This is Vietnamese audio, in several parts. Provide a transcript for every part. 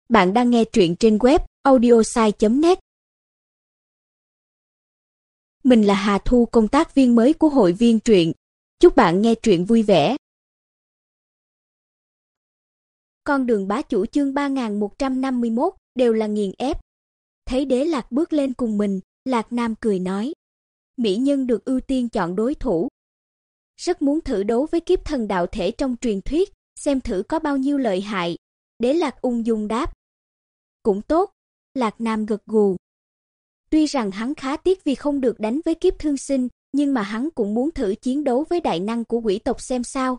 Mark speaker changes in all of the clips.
Speaker 1: Bạn đang nghe truyện trên web audiosai.net. Mình là Hà Thu, công tác viên mới của hội viên truyện. Chúc bạn nghe truyện vui vẻ. Con đường bá chủ chương 3151 đều là nghiền ép. Thấy Đế Lạc bước lên cùng mình, Lạc Nam cười nói: mỹ nhân được ưu tiên chọn đối thủ. Rất muốn thử đấu với kiếp thần đạo thể trong truyền thuyết, xem thử có bao nhiêu lợi hại. Đế Lạc ung dung đáp: cũng tốt. Lạc Nam gật gù. Tuy rằng hắn khá tiếc vì không được đánh với kiếp thương sinh, nhưng mà hắn cũng muốn thử chiến đấu với đại năng của quỷ tộc xem sao.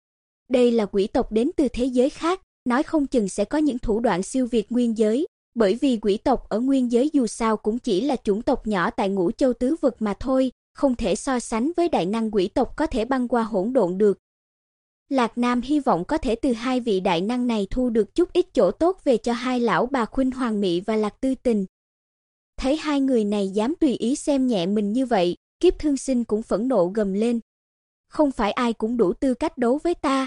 Speaker 1: Đây là quỷ tộc đến từ thế giới khác, nói không chừng sẽ có những thủ đoạn siêu việt nguyên giới, bởi vì quỷ tộc ở nguyên giới dù sao cũng chỉ là chủng tộc nhỏ tại Ngũ Châu tứ vực mà thôi, không thể so sánh với đại năng quỷ tộc có thể băng qua hỗn độn được. Lạc Nam hy vọng có thể từ hai vị đại năng này thu được chút ít chỗ tốt về cho hai lão bà Khuynh Hoàng Mị và Lạc Tư Tình. Thấy hai người này dám tùy ý xem nhẹ mình như vậy, kiếp thương sinh cũng phẫn nộ gầm lên: không phải ai cũng đủ tư cách đấu với ta.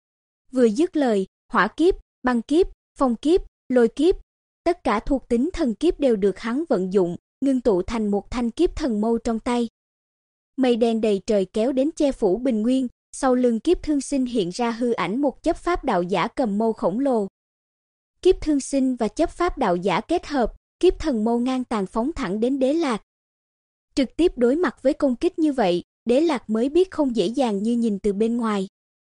Speaker 1: Vừa dứt lời, hỏa kiếp, băng kiếp, phong kiếp, lôi kiếp, tất cả thuộc tính thần kiếp đều được hắn vận dụng, ngưng tụ thành một thanh kiếp thần mâu trong tay. Mây đen đầy trời kéo đến che phủ bình nguyên, sau lưng kiếp thương sinh hiện ra hư ảnh một chấp pháp đạo giả cầm mâu khổng lồ. Kiếp thương sinh và chấp pháp đạo giả kết hợp, kiếp thần mâu ngang tàn phóng thẳng đến Đế Lạc. Trực tiếp đối mặt với công kích như vậy, Đế Lạc mới biết không dễ dàng như nhìn từ bên ngoài.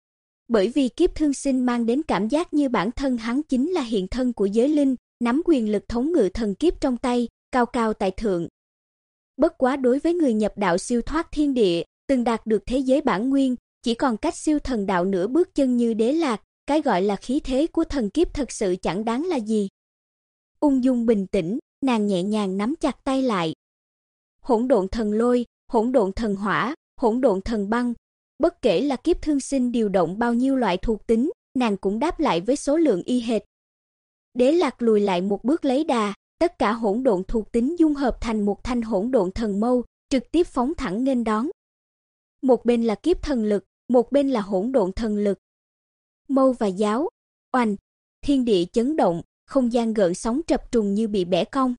Speaker 1: Bởi vì kiếp thương sinh mang đến cảm giác như bản thân hắn chính là hiện thân của giới linh, nắm quyền lực thống ngự thần kiếp trong tay, cao cao tại thượng. Bất quá đối với người nhập đạo siêu thoát thiên địa, từng đạt được thế giới bản nguyên, chỉ còn cách siêu thần đạo nửa bước chân như Đế Lạc, cái gọi là khí thế của thần kiếp thật sự chẳng đáng là gì. Ung dung bình tĩnh, nàng nhẹ nhàng nắm chặt tay lại. Hỗn độn thần lôi, hỗn độn thần hỏa, hỗn độn thần băng, bất kể là kiếp thương sinh điều động bao nhiêu loại thuộc tính, nàng cũng đáp lại với số lượng y hệt. Đế Lạc lùi lại một bước lấy đà, tất cả hỗn độn thuộc tính dung hợp thành một thanh hỗn độn thần mâu, trực tiếp phóng thẳng nghênh đón. Một bên là kiếp thần lực, một bên là hỗn độn thần lực. Mâu và giáo, oanh, thiên địa chấn động, không gian gợn sóng trập trùng như bị bẻ cong.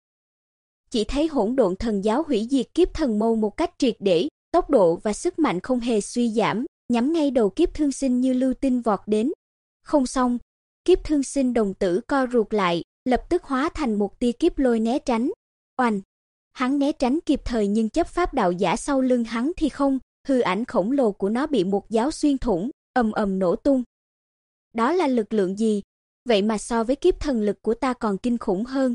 Speaker 1: Chỉ thấy hỗn độn thần giáo hủy diệt kiếp thần mâu một cách triệt để, tốc độ và sức mạnh không hề suy giảm, nhắm ngay đầu kiếp thương sinh như lưu tinh vọt đến. Không xong, kiếp thương sinh đồng tử co rụt lại, lập tức hóa thành một tia kiếp lôi né tránh. Oanh, hắn né tránh kịp thời nhưng chấp pháp đạo giả sau lưng hắn thì không, hư ảnh khổng lồ của nó bị một giáo xuyên thủng, ầm ầm nổ tung. Đó là lực lượng gì? Vậy mà so với kiếp thần lực của ta còn kinh khủng hơn.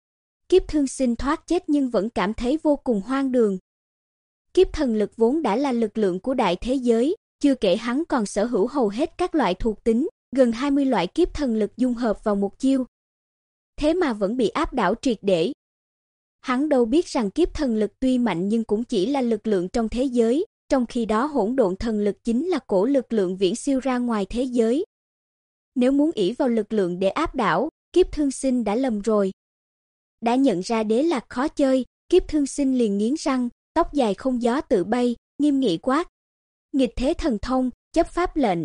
Speaker 1: Kiếp thương sinh thoát chết nhưng vẫn cảm thấy vô cùng hoang đường. Kiếp thần lực vốn đã là lực lượng của đại thế giới, chưa kể hắn còn sở hữu hầu hết các loại thuộc tính, gần 20 loại kiếp thần lực dung hợp vào một chiêu. Thế mà vẫn bị áp đảo triệt để. Hắn đâu biết rằng kiếp thần lực tuy mạnh nhưng cũng chỉ là lực lượng trong thế giới, trong khi đó hỗn độn thần lực chính là cổ lực lượng viễn siêu ra ngoài thế giới. Nếu muốn ỷ vào lực lượng để áp đảo, kiếp thương sinh đã lầm rồi. Đã nhận ra Đế Lạc khó chơi, kiếp thương sinh liền nghiến răng, tóc dài không gió tự bay, nghiêm nghị quát: nghịch thế thần thông, chấp pháp lệnh.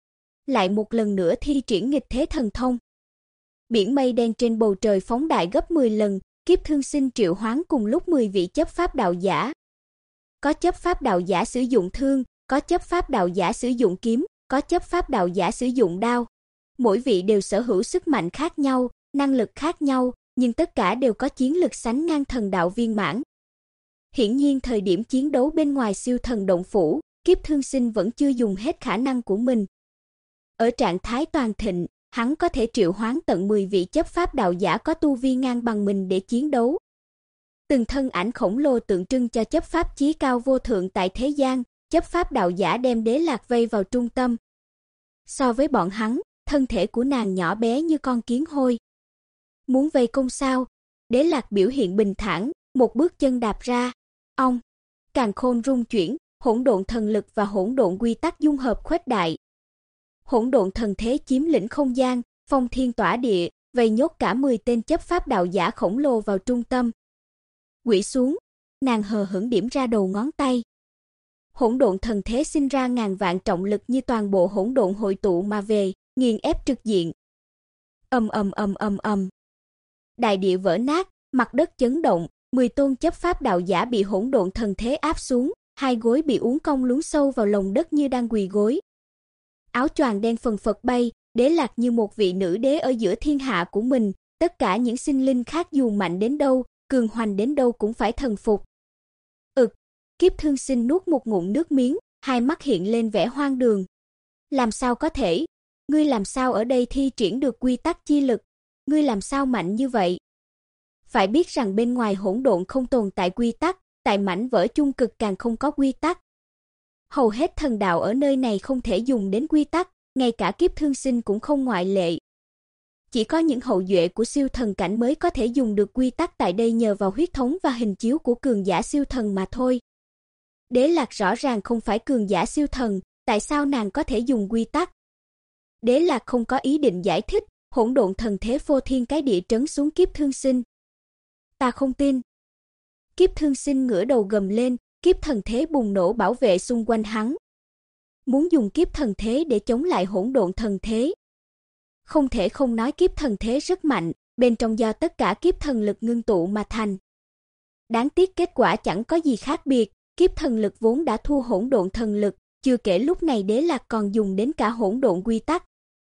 Speaker 1: Lại một lần nữa thi triển nghịch thế thần thông. Biển mây đen trên bầu trời phóng đại gấp 10 lần, kiếp thương sinh triệu hoán cùng lúc 10 vị chấp pháp đạo giả. Có chấp pháp đạo giả sử dụng thương, có chấp pháp đạo giả sử dụng kiếm, có chấp pháp đạo giả sử dụng đao. Mỗi vị đều sở hữu sức mạnh khác nhau, năng lực khác nhau, nhưng tất cả đều có chiến lực sánh ngang thần đạo viên mãn. Hiển nhiên thời điểm chiến đấu bên ngoài siêu thần động phủ, kiếp thương sinh vẫn chưa dùng hết khả năng của mình. Ở trạng thái toàn thịnh, hắn có thể triệu hoán tận 10 vị chấp pháp đạo giả có tu vi ngang bằng mình để chiến đấu. Từng thân ảnh khổng lồ tượng trưng cho chấp pháp chí cao vô thượng tại thế gian, chấp pháp đạo giả đem Đế Lạc vây vào trung tâm. So với bọn hắn, thân thể của nàng nhỏ bé như con kiến hôi. Muốn vây công sao? Đế Lạc biểu hiện bình thản, một bước chân đạp ra. Ong, càn khôn rung chuyển, hỗn độn thần lực và hỗn độn quy tắc dung hợp khuếch đại. Hỗn độn thần thế chiếm lĩnh không gian, phong thiên tỏa địa, vây nhốt cả 10 tên chấp pháp đạo giả khổng lồ vào trung tâm. Quỵ xuống, nàng hờ hững điểm ra đầu ngón tay. Hỗn độn thần thế sinh ra ngàn vạn trọng lực như toàn bộ hỗn độn hội tụ mà về, nghiền ép trực diện. Ầm ầm ầm ầm ầm. Đại địa vỡ nát, mặt đất chấn động, 10 tôn chấp pháp đạo giả bị hỗn độn thần thế áp xuống, hai gối bị uốn cong lún sâu vào lòng đất như đang quỳ gối. Áo choàng đen phần phật bay, Đế Lạc như một vị nữ đế ở giữa thiên hạ của mình, tất cả những sinh linh khác dù mạnh đến đâu, cường hoành đến đâu cũng phải thần phục. Kiếp Thương Sinh nuốt một ngụm nước miếng, hai mắt hiện lên vẻ hoang đường. Làm sao có thể? Ngươi làm sao ở đây thi triển được quy tắc chi lực? Ngươi làm sao mạnh như vậy? Phải biết rằng bên ngoài hỗn độn không tồn tại quy tắc, tại mảnh vỡ chung cực càng không có quy tắc. Hầu hết thần đạo ở nơi này không thể dùng đến quy tắc, ngay cả Kiếp Thương Sinh cũng không ngoại lệ. Chỉ có những hậu duệ của siêu thần cảnh mới có thể dùng được quy tắc tại đây nhờ vào huyết thống và hình chiếu của cường giả siêu thần mà thôi. Đế Lạc rõ ràng không phải cường giả siêu thần, tại sao nàng có thể dùng quy tắc? Đế Lạc không có ý định giải thích, hỗn độn thần thế phô thiên cái địa trấn xuống Kiếp Thương Sinh. Ta không tin. Kiếp Thương Sinh ngửa đầu gầm lên, kiếp thần thế bùng nổ bảo vệ xung quanh hắn. Muốn dùng kiếp thần thế để chống lại hỗn độn thần thế. Không thể không nói kiếp thần thế rất mạnh, bên trong do tất cả kiếp thần lực ngưng tụ mà thành. Đáng tiếc kết quả chẳng có gì khác biệt, kiếp thần lực vốn đã thua hỗn độn thần lực, chưa kể lúc này Đế Lạc còn dùng đến cả hỗn độn quy tắc.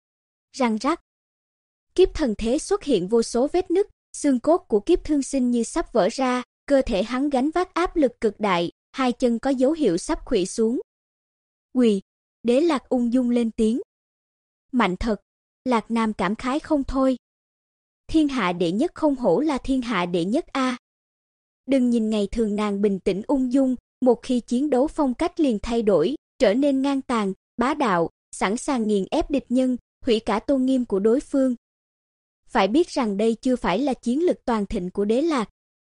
Speaker 1: Răng rắc. Kiếp thần thế xuất hiện vô số vết nứt, xương cốt của Kiếp Thương Sinh như sắp vỡ ra, cơ thể hắn gánh vác áp lực cực đại, hai chân có dấu hiệu sắp khuỵu xuống. Quỳ, Đế Lạc ung dung lên tiếng. Mạnh thật, Lạc Nam cảm khái không thôi. Thiên hạ đệ nhất không hổ là thiên hạ đệ nhất a. Đừng nhìn ngày thường nàng bình tĩnh ung dung, một khi chiến đấu phong cách liền thay đổi, trở nên ngang tàn, bá đạo, sẵn sàng nghiền ép địch nhân, hủy cả tôn nghiêm của đối phương. Phải biết rằng đây chưa phải là chiến lực toàn thịnh của Đế Lạc.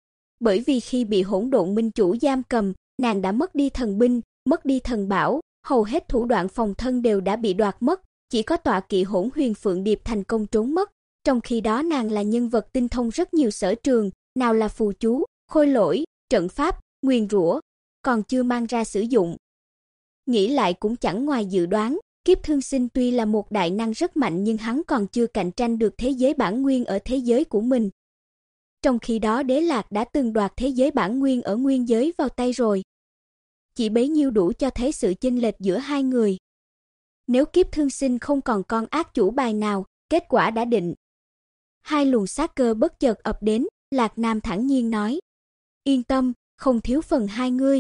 Speaker 1: Bởi vì khi bị hỗn độn minh chủ giam cầm, nàng đã mất đi thần binh, mất đi thần bảo, hầu hết thủ đoạn phòng thân đều đã bị đoạt mất, chỉ có tọa kỵ Hỗn Huyền Phượng Điệp thành công trốn mất. Trong khi đó nàng là nhân vật tinh thông rất nhiều sở trường, nào là phù chú, khôi lỗi, trận pháp, nguyền rủa, còn chưa mang ra sử dụng. Nghĩ lại cũng chẳng ngoài dự đoán, Kiếp Thương Sinh tuy là một đại năng rất mạnh nhưng hắn còn chưa cạnh tranh được thế giới bản nguyên ở thế giới của mình. Trong khi đó Đế Lạc đã từng đoạt thế giới bản nguyên ở nguyên giới vào tay rồi. Chỉ bấy nhiêu đủ cho thấy sự chênh lệch giữa hai người. Nếu Kiếp Thương Sinh không còn con ác chủ bài nào, kết quả đã định. Hai luồng sát cơ bất chợt ập đến, Lạc Nam thản nhiên nói. Yên tâm, không thiếu phần hai ngươi.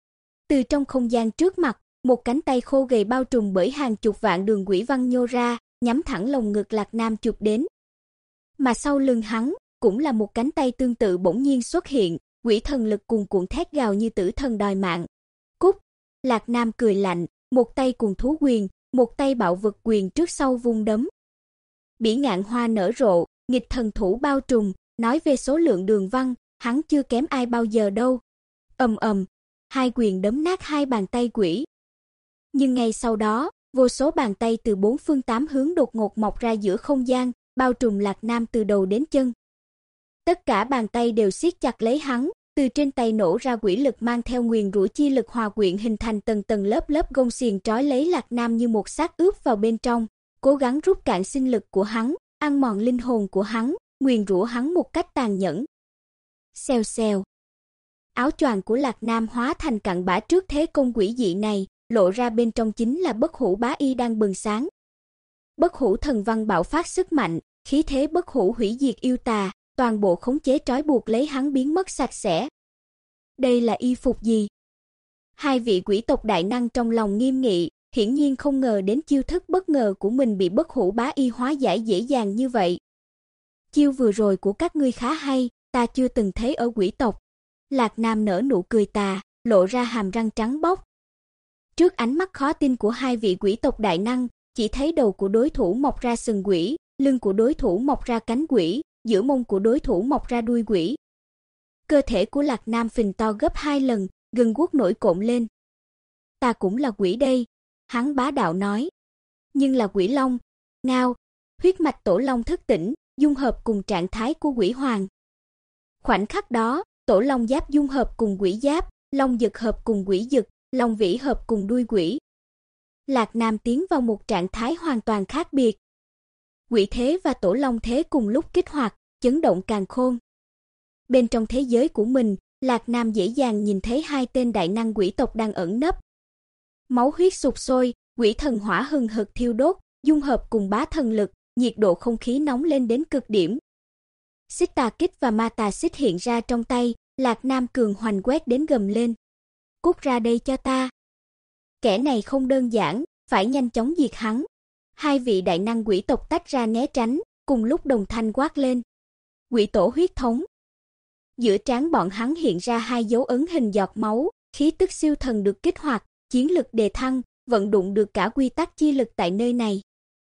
Speaker 1: Từ trong không gian trước mặt, một cánh tay khô gầy bao trùm bởi hàng chục vạn đường quỷ văn nhô ra, nhắm thẳng lồng ngực Lạc Nam chụp đến. Mà sau lưng hắn, cũng là một cánh tay tương tự bỗng nhiên xuất hiện, quỷ thần lực cuồn cuộn thét gào như tử thần đòi mạng. Cút! Lạc Nam cười lạnh, một tay cuồng thú quyền, một tay bạo vực quyền trước sau vung đấm. Bỉ ngạn hoa nở rộ, nghịch thần thủ bao trùm, nói về số lượng đường văn, hắn chưa kém ai bao giờ đâu. Ầm ầm, hai quyền đấm nát hai bàn tay quỷ. Nhưng ngay sau đó, vô số bàn tay từ bốn phương tám hướng đột ngột mọc ra giữa không gian, bao trùm Lạc Nam từ đầu đến chân. Tất cả bàn tay đều siết chặt lấy hắn, từ trên tay nổ ra quỷ lực mang theo nguyền rủa chi lực hòa quyện hình thành tầng tầng lớp lớp gông xiềng trói lấy Lạc Nam như một xác ướp vào bên trong, cố gắng rút cạn sinh lực của hắn, ăn mòn linh hồn của hắn, nguyền rủa hắn một cách tàn nhẫn. Xèo xèo. Áo choàng của Lạc Nam hóa thành cặn bã trước thế công quỷ dị này, lộ ra bên trong chính là Bất Hủ Bá Y đang bừng sáng. Bất Hủ thần văn bạo phát sức mạnh, khí thế bất hủ hủy diệt yêu tà, toàn bộ khống chế trói buộc lấy hắn biến mất sạch sẽ. Đây là y phục gì? Hai vị quỷ tộc đại năng trong lòng nghiêm nghị, hiển nhiên không ngờ đến chiêu thức bất ngờ của mình bị Bất Hủ Bá Y hóa giải dễ dàng như vậy. Chiêu vừa rồi của các ngươi khá hay, ta chưa từng thấy ở quỷ tộc. Lạc Nam nở nụ cười tà, lộ ra hàm răng trắng bóc. Trước ánh mắt khó tin của hai vị quỷ tộc đại năng, chỉ thấy đầu của đối thủ mọc ra sừng quỷ, lưng của đối thủ mọc ra cánh quỷ, giữa mông của đối thủ mọc ra đuôi quỷ. Cơ thể của Lạc Nam phình to gấp 2 lần, gân guốc nổi cộm lên. Ta cũng là quỷ đây, hắn bá đạo nói. Nhưng là quỷ long, ngao, huyết mạch tổ long thức tỉnh, dung hợp cùng trạng thái của quỷ hoàng. Khoảnh khắc đó, tổ long giáp dung hợp cùng quỷ giáp, long dực hợp cùng quỷ dực, long vĩ hợp cùng đuôi quỷ. Lạc Nam tiến vào một trạng thái hoàn toàn khác biệt. Quỷ thế và tổ long thế cùng lúc kích hoạt, chấn động càn khôn. Bên trong thế giới của mình, Lạc Nam dễ dàng nhìn thấy hai tên đại năng quỷ tộc đang ẩn nấp. Máu huyết sục sôi, quỷ thần hỏa hừng hực thiêu đốt, dung hợp cùng bá thần lực, nhiệt độ không khí nóng lên đến cực điểm. Xích tà kích và ma tà xích hiện ra trong tay, Lạc Nam cường hoành quét đến gầm lên. Cút ra đây cho ta. Kẻ này không đơn giản, phải nhanh chóng diệt hắn. Hai vị đại năng quỷ tộc tách ra né tránh, cùng lúc đồng thanh quát lên. Quỷ tổ huyết thống. Giữa trán bọn hắn hiện ra hai dấu ấn hình giọt máu, khí tức siêu thần được kích hoạt, chiến lực đề thăng, vận dụng được cả quy tắc chi lực tại nơi này.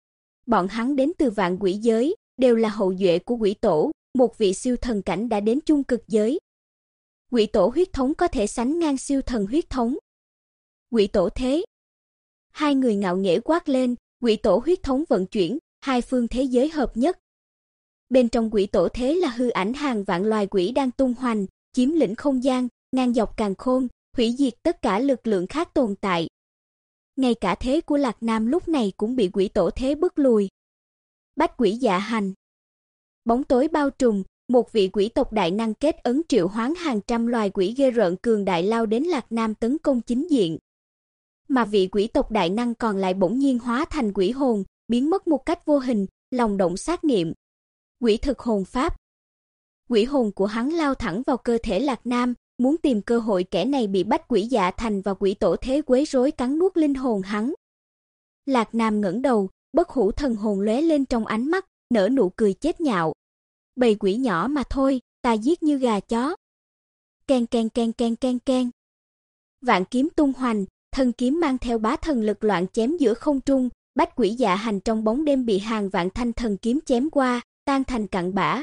Speaker 1: Bọn hắn đến từ vạn quỷ giới, đều là hậu duệ của quỷ tổ, một vị siêu thần cảnh đã đến trung cực giới. Quỷ tổ huyết thống có thể sánh ngang siêu thần huyết thống. Quỷ tổ thế. Hai người ngạo nghễ quát lên, quỷ tổ huyết thống vận chuyển, hai phương thế giới hợp nhất. Bên trong quỷ tổ thế là hư ảnh hàng vạn loài quỷ đang tung hoành, chiếm lĩnh không gian, ngang dọc càn khôn, hủy diệt tất cả lực lượng khác tồn tại. Ngay cả thế của Lạc Nam lúc này cũng bị quỷ tổ thế bức lùi. Bách quỷ dạ hành. Bóng tối bao trùm, một vị quỷ tộc đại năng kết ấn triệu hoán hàng trăm loài quỷ ghê rợn cường đại lao đến Lạc Nam tấn công chính diện. Mà vị quỷ tộc đại năng còn lại bỗng nhiên hóa thành quỷ hồn, biến mất một cách vô hình, lòng động sát niệm. Quỷ thực hồn pháp. Quỷ hồn của hắn lao thẳng vào cơ thể Lạc Nam, muốn tìm cơ hội kẻ này bị bách quỷ dạ thành và quỷ tổ thế quấy rối cắn nuốt linh hồn hắn. Lạc Nam ngẩng đầu, bất hủ thần hồn lóe lên trong ánh mắt, nở nụ cười chết nhạo. Bầy quỷ nhỏ mà thôi, ta giết như gà chó. Keng keng keng keng keng keng. Vạn kiếm tung hoành, thân kiếm mang theo bá thần lực loạn chém giữa không trung, bách quỷ dạ hành trong bóng đêm bị hàng vạn thanh thần kiếm chém qua, tan thành cặn bã.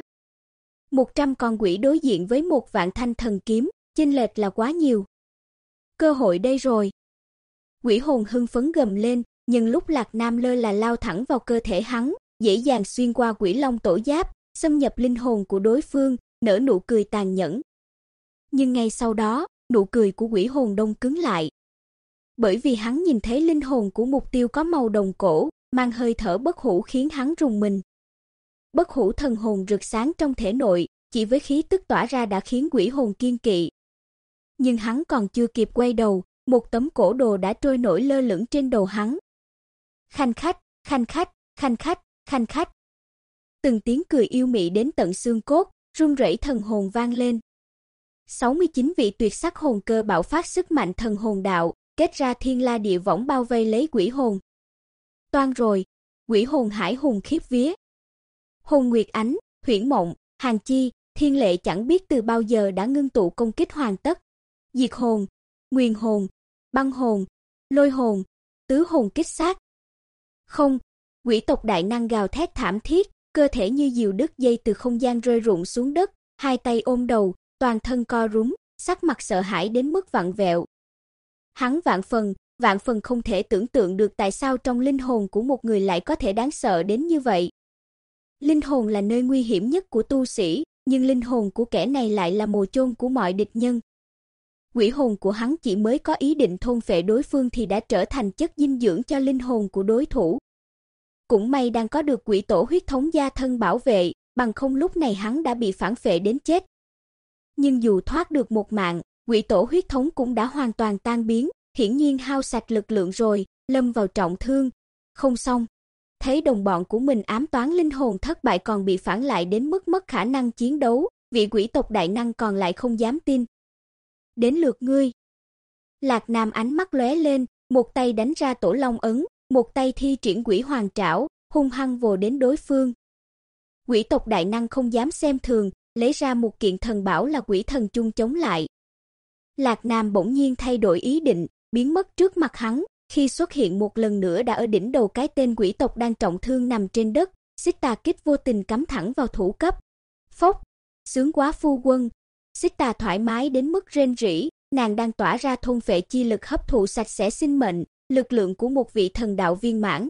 Speaker 1: 100 con quỷ đối diện với 1.000 thanh thần kiếm, chênh lệch là quá nhiều. Cơ hội đây rồi. Quỷ hồn hưng phấn gầm lên, nhưng lúc Lạc Nam lơ là lao thẳng vào cơ thể hắn, dễ dàng xuyên qua quỷ long tổ giáp, xâm nhập linh hồn của đối phương, nở nụ cười tàn nhẫn. Nhưng ngay sau đó, nụ cười của quỷ hồn đông cứng lại. Bởi vì hắn nhìn thấy linh hồn của mục tiêu có màu đồng cổ, mang hơi thở bất hủ khiến hắn rùng mình. Bất hủ thần hồn rực sáng trong thể nội, chỉ với khí tức tỏa ra đã khiến quỷ hồn kiêng kỵ. Nhưng hắn còn chưa kịp quay đầu, một tấm cổ đồ đã trôi nổi lơ lửng trên đầu hắn. Khanh khách, khanh khách, khanh khách, khanh khách. Từng tiếng cười yêu mị đến tận xương cốt, run rẩy thần hồn vang lên. 69 vị tuyệt sắc hồn cơ bạo phát sức mạnh thần hồn đạo, kết ra thiên la địa võng bao vây lấy quỷ hồn. Toan rồi, quỷ hồn hải hùng khiếp vía. Hồn Nguyệt Ánh, Huyễn Mộng, Hàn Chi, Thiên Lệ chẳng biết từ bao giờ đã ngưng tụ công kích hoàn tất. Diệt hồn, Nguyên hồn, Băng hồn, Lôi hồn, tứ hồn kích sát. Không, quỷ tộc đại năng gào thét thảm thiết, cơ thể như diều đứt dây từ không gian rơi rụng xuống đất, hai tay ôm đầu, toàn thân co rúm, sắc mặt sợ hãi đến mức vặn vẹo. Hắn vạn phần không thể tưởng tượng được tại sao trong linh hồn của một người lại có thể đáng sợ đến như vậy. Linh hồn là nơi nguy hiểm nhất của tu sĩ, nhưng linh hồn của kẻ này lại là mồ chôn của mọi địch nhân. Quỷ hồn của hắn chỉ mới có ý định thôn phệ đối phương thì đã trở thành chất dinh dưỡng cho linh hồn của đối thủ. Cũng may đang có được quỷ tổ huyết thống gia thân bảo vệ, bằng không lúc này hắn đã bị phản phệ đến chết. Nhưng dù thoát được một mạng, quỷ tổ huyết thống cũng đã hoàn toàn tan biến, hiển nhiên hao sạch lực lượng rồi, lâm vào trọng thương. Không xong. Thấy đồng bọn của mình ám toán linh hồn thất bại còn bị phản lại đến mức mất khả năng chiến đấu, vị quỷ tộc đại năng còn lại không dám tin. Đến lượt ngươi. Lạc Nam ánh mắt lóe lên, một tay đánh ra tổ long ấn, một tay thi triển quỷ hoàng trảo, hung hăng vồ đến đối phương. Quỷ tộc đại năng không dám xem thường, lấy ra một kiện thần bảo là quỷ thần chung chống lại. Lạc Nam bỗng nhiên thay đổi ý định, biến mất trước mặt hắn, khi xuất hiện một lần nữa đã ở đỉnh đầu cái tên quỷ tộc đang trọng thương nằm trên đất, xích tà kích vô tình cắm thẳng vào thủ cấp. Phốc, sướng quá phu quân. Xích tà thoải mái đến mức rên rỉ, nàng đang tỏa ra thôn phệ chi lực hấp thụ sạch sẽ sinh mệnh, lực lượng của một vị thần đạo viên mãn.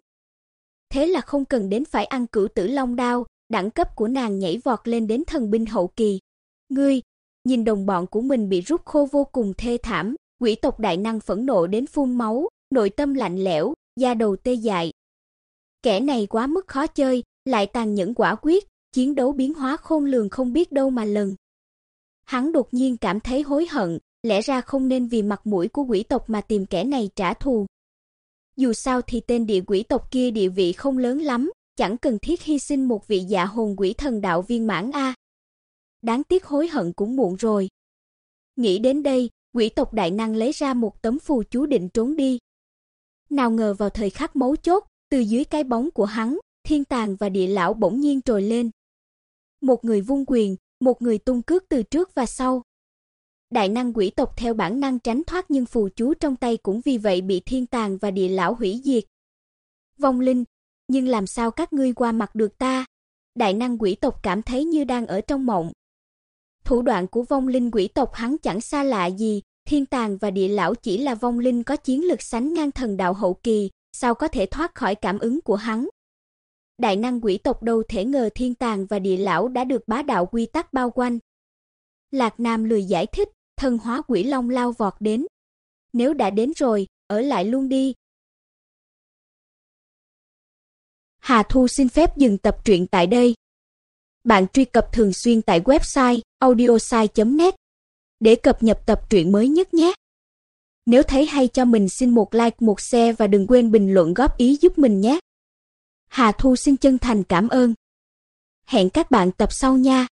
Speaker 1: Thế là không cần đến phải ăn cửu tử long đao, đẳng cấp của nàng nhảy vọt lên đến thần binh hậu kỳ. Ngươi, nhìn đồng bọn của mình bị rút khô vô cùng thê thảm, quỷ tộc đại năng phẫn nộ đến phun máu, nội tâm lạnh lẽo, da đầu tê dại. Kẻ này quá mức khó chơi, lại tàn nhẫn quả quyết, chiến đấu biến hóa khôn lường không biết đâu mà lần. Hắn đột nhiên cảm thấy hối hận, lẽ ra không nên vì mặt mũi của quỷ tộc mà tìm kẻ này trả thù. Dù sao thì tên địa quỷ tộc kia địa vị không lớn lắm, chẳng cần thiết hy sinh một vị dạ hồn quỷ thần đạo viên mãn a. Đáng tiếc hối hận cũng muộn rồi. Nghĩ đến đây, quỷ tộc đại năng lấy ra một tấm phù chú định trốn đi. Nào ngờ vào thời khắc mấu chốt, từ dưới cái bóng của hắn, Thiên Tàng và Địa Lão bỗng nhiên trồi lên. Một người vung quyền, một người tung cước từ trước và sau. Đại năng quỷ tộc theo bản năng tránh thoát nhưng phù chú trong tay cũng vì vậy bị Thiên Tàng và Địa Lão hủy diệt. Vong linh, nhưng làm sao các ngươi qua mặt được ta? Đại năng quỷ tộc cảm thấy như đang ở trong mộng. Thủ đoạn của vong linh quỷ tộc hắn chẳng xa lạ gì, Thiên Tàng và Địa Lão chỉ là vong linh có chiến lực sánh ngang thần đạo hậu kỳ, sao có thể thoát khỏi cảm ứng của hắn. Đại năng quỷ tộc đâu thể ngờ Thiên Tàng và Địa Lão đã được bá đạo quy tắc bao quanh. Lạc Nam lười giải thích, thân hóa quỷ long lao vọt đến. Nếu đã đến rồi, ở lại luôn đi. Hà Thu xin phép dừng tập truyện tại đây. Bạn truy cập thường xuyên tại website audiosai.net để cập nhật tập truyện mới nhất nhé. Nếu thấy hay cho mình xin một like, một share và đừng quên bình luận góp ý giúp mình nhé. Hà Thu xin chân thành cảm ơn. Hẹn các bạn tập sau nha.